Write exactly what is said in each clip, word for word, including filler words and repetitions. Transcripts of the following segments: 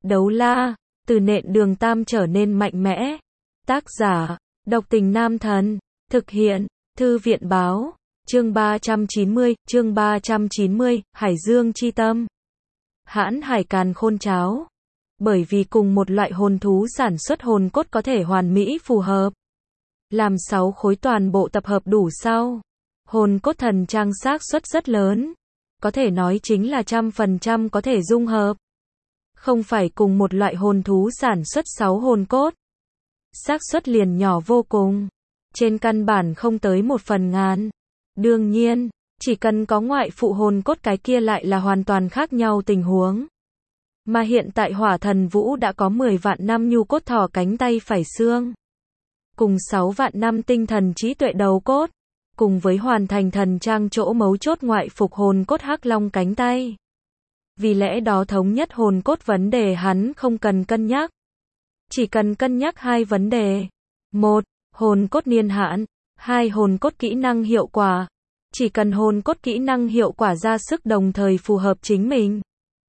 Đấu la, từ nện đường tam trở nên mạnh mẽ. Tác giả, độc tình nam thần. Thực hiện, thư viện báo. Chương ba trăm chín mươi, chương ba trăm chín mươi, Hải Dương chi tâm. Hãn hải càn khôn cháo. Bởi vì cùng một loại hồn thú sản xuất hồn cốt có thể hoàn mỹ phù hợp. Làm sáu khối toàn bộ tập hợp đủ sau. Hồn cốt thần trang xác suất rất lớn. Có thể nói chính là trăm phần trăm có thể dung hợp. Không phải cùng một loại hồn thú sản xuất sáu hồn cốt. Xác suất liền nhỏ vô cùng. Trên căn bản không tới một phần ngàn. Đương nhiên, chỉ cần có ngoại phụ hồn cốt cái kia lại là hoàn toàn khác nhau tình huống. Mà hiện tại Hỏa Thần Vũ đã có mười vạn năm nhu cốt thỏ cánh tay phải xương. Cùng sáu vạn năm tinh thần trí tuệ đầu cốt. Cùng với hoàn thành thần trang chỗ mấu chốt ngoại phục hồn cốt hắc long cánh tay. Vì lẽ đó thống nhất hồn cốt vấn đề hắn không cần cân nhắc. Chỉ cần cân nhắc hai vấn đề. Một, hồn cốt niên hạn. Hai, hồn cốt kỹ năng hiệu quả. Chỉ cần hồn cốt kỹ năng hiệu quả ra sức đồng thời phù hợp chính mình.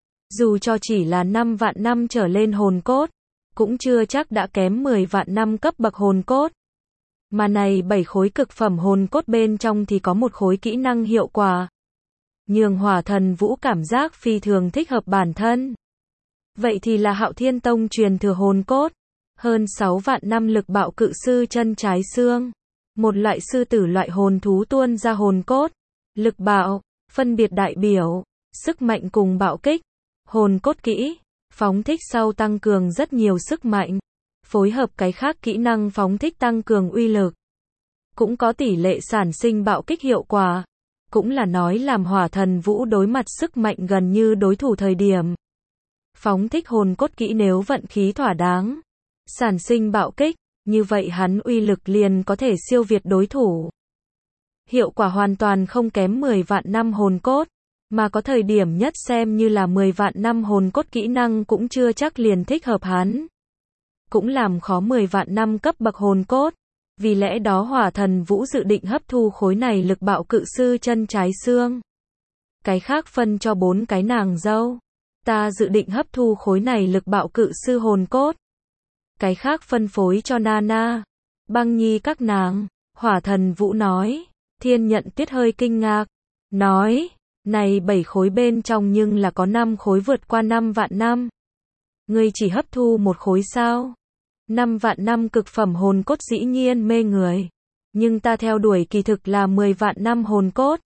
Dù cho chỉ là năm vạn năm trở lên hồn cốt, cũng chưa chắc đã kém mười vạn năm cấp bậc hồn cốt. Mà này bảy khối cực phẩm hồn cốt bên trong thì có một khối kỹ năng hiệu quả. Nhường Hỏa Thần Vũ cảm giác phi thường thích hợp bản thân. Vậy thì là Hạo Thiên Tông truyền thừa hồn cốt. Hơn sáu vạn năm lực bạo cự sư chân trái xương. Một loại sư tử loại hồn thú tuôn ra hồn cốt. Lực bạo, phân biệt đại biểu, sức mạnh cùng bạo kích. Hồn cốt kỹ, phóng thích sau tăng cường rất nhiều sức mạnh. Phối hợp cái khác kỹ năng phóng thích tăng cường uy lực. Cũng có tỷ lệ sản sinh bạo kích hiệu quả. Cũng là nói làm Hỏa Thần Vũ đối mặt sức mạnh gần như đối thủ thời điểm. Phóng thích hồn cốt kỹ nếu vận khí thỏa đáng. Sản sinh bạo kích, như vậy hắn uy lực liền có thể siêu việt đối thủ. Hiệu quả hoàn toàn không kém mười vạn năm hồn cốt. Mà có thời điểm nhất xem như là mười vạn năm hồn cốt kỹ năng cũng chưa chắc liền thích hợp hắn. Cũng làm khó mười vạn năm cấp bậc hồn cốt. Vì lẽ đó Hỏa Thần Vũ dự định hấp thu khối này lực bạo cự sư chân trái xương. Cái khác phân cho bốn cái nàng dâu. Ta dự định hấp thu khối này lực bạo cự sư hồn cốt. Cái khác phân phối cho Nana, Băng Nhi các nàng. Hỏa Thần Vũ nói. Thiên Nhận Tuyết hơi kinh ngạc. Nói, này bảy khối bên trong nhưng là có năm khối vượt qua năm vạn năm. Ngươi chỉ hấp thu một khối sao? Năm vạn năm cực phẩm hồn cốt dĩ nhiên mê người. Nhưng ta theo đuổi kỳ thực là mười vạn năm hồn cốt.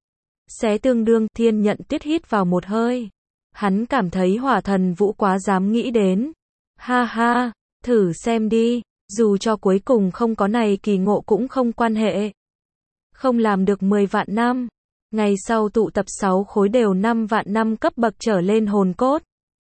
Xé tương đương. Thiên Nhận Tuyết hít vào một hơi. Hắn cảm thấy Hỏa Thần Vũ quá dám nghĩ đến. Ha ha, thử xem đi. Dù cho cuối cùng không có này kỳ ngộ cũng không quan hệ. Không làm được mười vạn năm. Ngày sau tụ tập sáu khối đều năm vạn năm cấp bậc trở lên hồn cốt.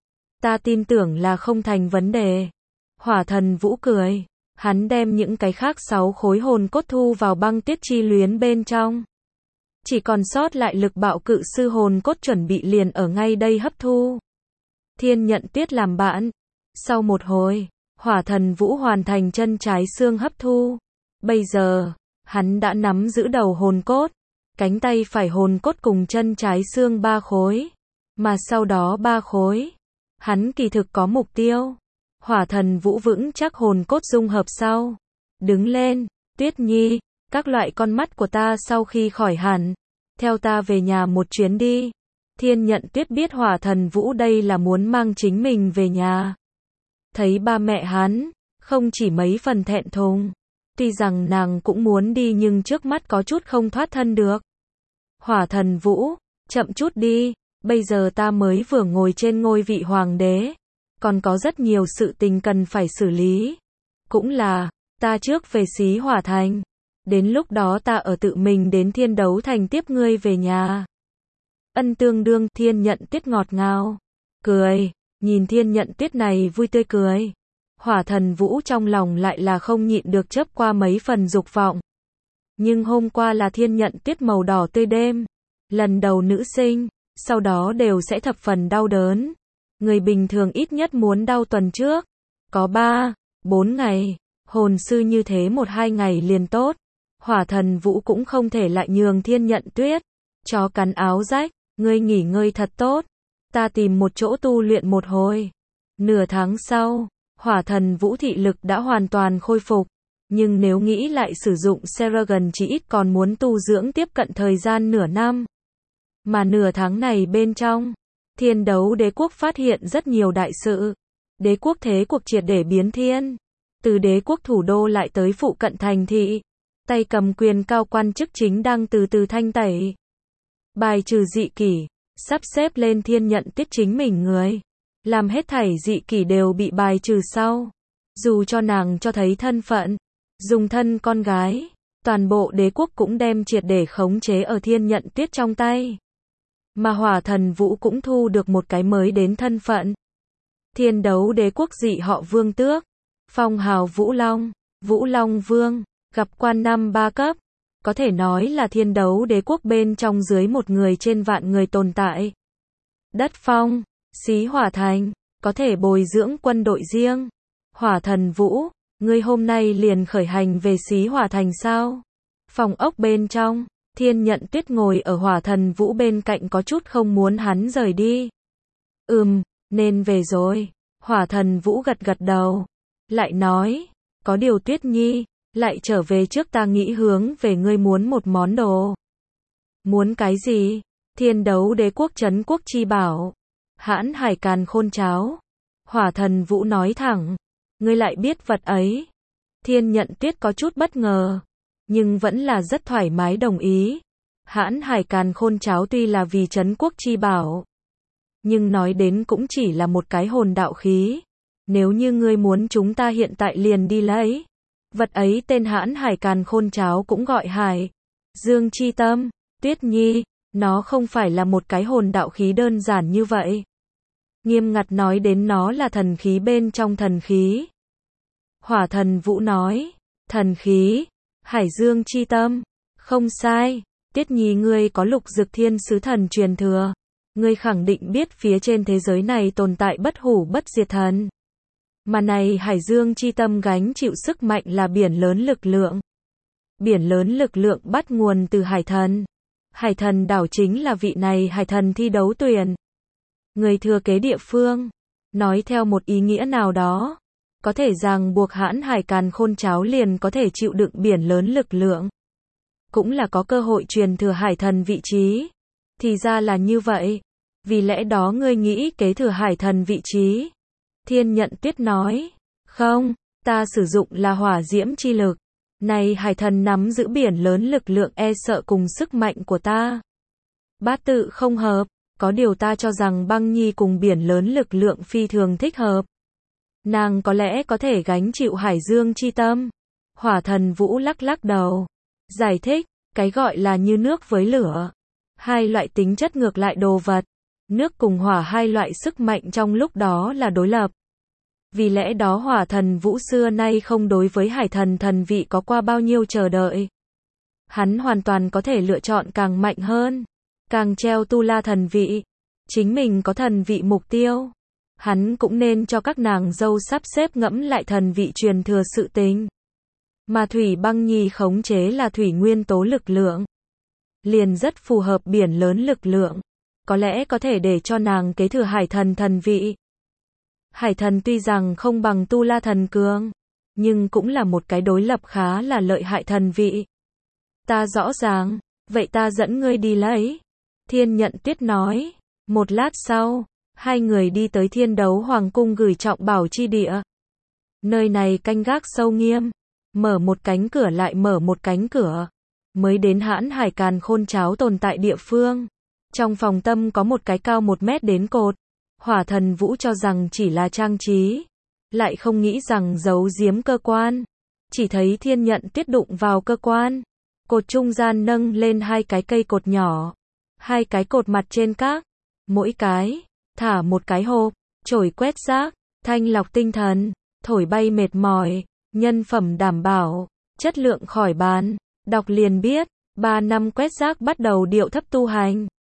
Ta tin tưởng là không thành vấn đề. Hỏa Thần Vũ cười. Hắn đem những cái khác sáu khối hồn cốt thu vào băng tuyết chi luyến bên trong. Chỉ còn sót lại lực bạo cự sư hồn cốt chuẩn bị liền ở ngay đây hấp thu. Thiên Nhận Tuyết làm bạn. Sau một hồi, Hỏa Thần Vũ hoàn thành chân trái xương hấp thu. Bây giờ, hắn đã nắm giữ đầu hồn cốt. Cánh tay phải hồn cốt cùng chân trái xương ba khối. Mà sau đó ba khối. Hắn kỳ thực có mục tiêu. Hỏa Thần Vũ vững chắc hồn cốt dung hợp sau. Đứng lên, Tuyết Nhi, các loại con mắt của ta sau khi khỏi hẳn. Theo ta về nhà một chuyến đi. Thiên Nhận Tuyết biết Hỏa Thần Vũ đây là muốn mang chính mình về nhà. Thấy ba mẹ hắn, không chỉ mấy phần thẹn thùng. Tuy rằng nàng cũng muốn đi nhưng trước mắt có chút không thoát thân được. Hỏa Thần Vũ, chậm chút đi, bây giờ ta mới vừa ngồi trên ngôi vị hoàng đế. Còn có rất nhiều sự tình cần phải xử lý. Cũng là, ta trước về Xí Hỏa Thành. Đến lúc đó ta ở tự mình đến Thiên Đấu Thành tiếp ngươi về nhà. Ân tương đương. Thiên Nhận Tuyết ngọt ngào. Cười, nhìn Thiên Nhận Tuyết này vui tươi cười. Hỏa Thần Vũ trong lòng lại là không nhịn được chớp qua mấy phần dục vọng. Nhưng hôm qua là Thiên Nhận Tuyết màu đỏ tươi đêm. Lần đầu nữ sinh, sau đó đều sẽ thập phần đau đớn. Người bình thường ít nhất muốn đau tuần trước. Có ba, bốn ngày. Hồn sư như thế một hai ngày liền tốt. Hỏa Thần Vũ cũng không thể lại nhường Thiên Nhận Tuyết. Chó cắn áo rách. Ngươi nghỉ ngơi thật tốt. Ta tìm một chỗ tu luyện một hồi. Nửa tháng sau, hỏa thần vũ thị lực đã hoàn toàn khôi phục. Nhưng nếu nghĩ lại sử dụng Seragon chỉ ít còn muốn tu dưỡng tiếp cận thời gian nửa năm. Mà nửa tháng này bên trong, Thiên Đấu Đế quốc phát hiện rất nhiều đại sự. Đế quốc thế cuộc triệt để biến thiên. Từ đế quốc thủ đô lại tới phụ cận thành thị. Tay cầm quyền cao quan chức chính đang từ từ thanh tẩy. Bài trừ dị kỷ, sắp xếp lên Thiên Nhận Tuyết chính mình người. Làm hết thảy dị kỷ đều bị bài trừ sau. Dù cho nàng cho thấy thân phận, dùng thân con gái, toàn bộ đế quốc cũng đem triệt để khống chế ở Thiên Nhận Tuyết trong tay. Mà hỏa thần vũ cũng thu được một cái mới đến thân phận. Thiên Đấu Đế quốc dị họ Vương Tước, phong hào Vũ Long, Vũ Long Vương, gặp quan năm ba cấp, có thể nói là Thiên Đấu Đế quốc bên trong dưới một người trên vạn người tồn tại. Đất phong, xí hỏa thành, có thể bồi dưỡng quân đội riêng. Hỏa thần Vũ, ngươi hôm nay liền khởi hành về xí hỏa thành sao? Phòng ốc bên trong, Thiên Nhận Tuyết ngồi ở hỏa thần Vũ bên cạnh có chút không muốn hắn rời đi. Ừm, nên về rồi. Hỏa thần Vũ gật gật đầu. Lại nói, có điều Tuyết Nhi, lại trở về trước ta nghĩ hướng về ngươi muốn một món đồ. Muốn cái gì? Thiên Đấu Đế quốc trấn quốc chi bảo. Hãn hải càn khôn cháo. Hỏa thần Vũ nói thẳng. Ngươi lại biết vật ấy. Thiên Nhận Tuyết có chút bất ngờ. Nhưng vẫn là rất thoải mái đồng ý. Hãn hải càn khôn cháo tuy là vì trấn quốc chi bảo. Nhưng nói đến cũng chỉ là một cái hồn đạo khí. Nếu như ngươi muốn chúng ta hiện tại liền đi lấy. Vật ấy tên hãn hải càn khôn cháo cũng gọi hải dương chi tâm. Tuyết Nhi, nó không phải là một cái hồn đạo khí đơn giản như vậy. Nghiêm ngặt nói đến nó là thần khí bên trong thần khí. Hỏa thần Vũ nói, thần khí, hải dương chi tâm, không sai. Tuyết Nhi ngươi có lục dực thiên sứ thần truyền thừa. Ngươi khẳng định biết phía trên thế giới này tồn tại bất hủ bất diệt thần. Mà này hải dương chi tâm gánh chịu sức mạnh là biển lớn lực lượng. Biển lớn lực lượng bắt nguồn từ hải thần. Hải thần đảo chính là vị này hải thần thi đấu tuyển. Người thừa kế địa phương. Nói theo một ý nghĩa nào đó. Có thể ràng buộc hãn hải càn khôn cháo liền có thể chịu đựng biển lớn lực lượng. Cũng là có cơ hội truyền thừa hải thần vị trí. Thì ra là như vậy. Vì lẽ đó ngươi nghĩ kế thừa hải thần vị trí. Thiên Nhận Tuyết nói. Không, ta sử dụng là hỏa diễm chi lực. Này hải thần nắm giữ biển lớn lực lượng e sợ cùng sức mạnh của ta. Bát tự không hợp. Có điều ta cho rằng băng nhi cùng biển lớn lực lượng phi thường thích hợp. Nàng có lẽ có thể gánh chịu hải dương chi tâm. Hỏa thần Vũ lắc lắc đầu. Giải thích, cái gọi là như nước với lửa. Hai loại tính chất ngược lại đồ vật. Nước cùng hỏa hai loại sức mạnh trong lúc đó là đối lập. Vì lẽ đó hỏa thần Vũ xưa nay không đối với hải thần thần vị có qua bao nhiêu chờ đợi. Hắn hoàn toàn có thể lựa chọn càng mạnh hơn. Càng treo tu la thần vị. Chính mình có thần vị mục tiêu. Hắn cũng nên cho các nàng dâu sắp xếp ngẫm lại thần vị truyền thừa sự tình. Mà Thủy Băng Nhi khống chế là thủy nguyên tố lực lượng. Liền rất phù hợp biển lớn lực lượng. Có lẽ có thể để cho nàng kế thừa hải thần thần vị. Hải thần tuy rằng không bằng tu la thần cường. Nhưng cũng là một cái đối lập khá là lợi hại thần vị. Ta rõ ràng. Vậy ta dẫn ngươi đi lấy. Thiên Nhận Tuyết nói. Một lát sau. Hai người đi tới Thiên Đấu Hoàng cung gửi trọng bảo chi địa. Nơi này canh gác sâu nghiêm. Mở một cánh cửa lại mở một cánh cửa. Mới đến hãn hải càn khôn cháo tồn tại địa phương. Trong phòng tâm có một cái cao một mét đến cột. Hỏa thần Vũ cho rằng chỉ là trang trí. Lại không nghĩ rằng giấu giếm cơ quan. Chỉ thấy Thiên Nhận Tuyết đụng vào cơ quan. Cột trung gian nâng lên hai cái cây cột nhỏ. Hai cái cột mặt trên các. Mỗi cái. Thả một cái hộp. Chổi quét rác. Thanh lọc tinh thần. Thổi bay mệt mỏi. Nhân phẩm đảm bảo. Chất lượng khỏi bàn. Đọc liền biết. Ba năm quét rác bắt đầu điệu thấp tu hành.